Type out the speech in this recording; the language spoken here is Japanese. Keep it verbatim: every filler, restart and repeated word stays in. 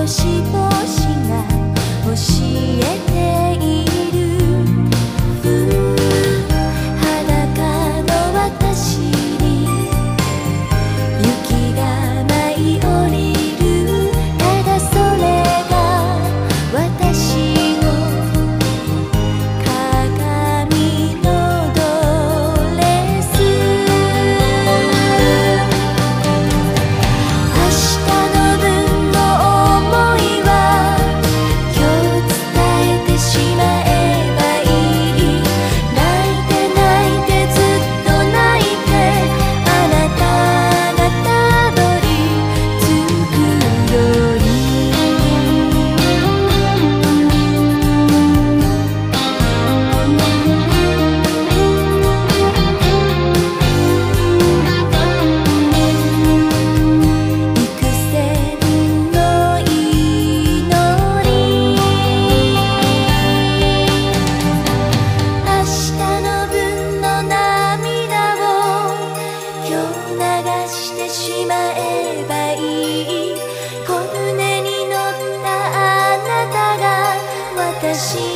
星々が教えている。裸の私に雪が舞い降りる。ただそれが私の鏡のドレス。明日の分の想いは今日伝えてしまえばいい。泣いて泣いてずっと泣いてあなたがたどり着くより。幾千の祈り。明日の分の涙を今日流してしまえばいい。小舟に乗ったあなたが私